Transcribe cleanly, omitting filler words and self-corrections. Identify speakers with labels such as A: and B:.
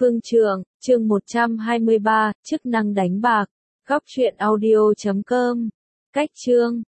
A: Phương Trượng, chương 123, chức năng đánh bạc. Góc truyện audio.com. Cách chương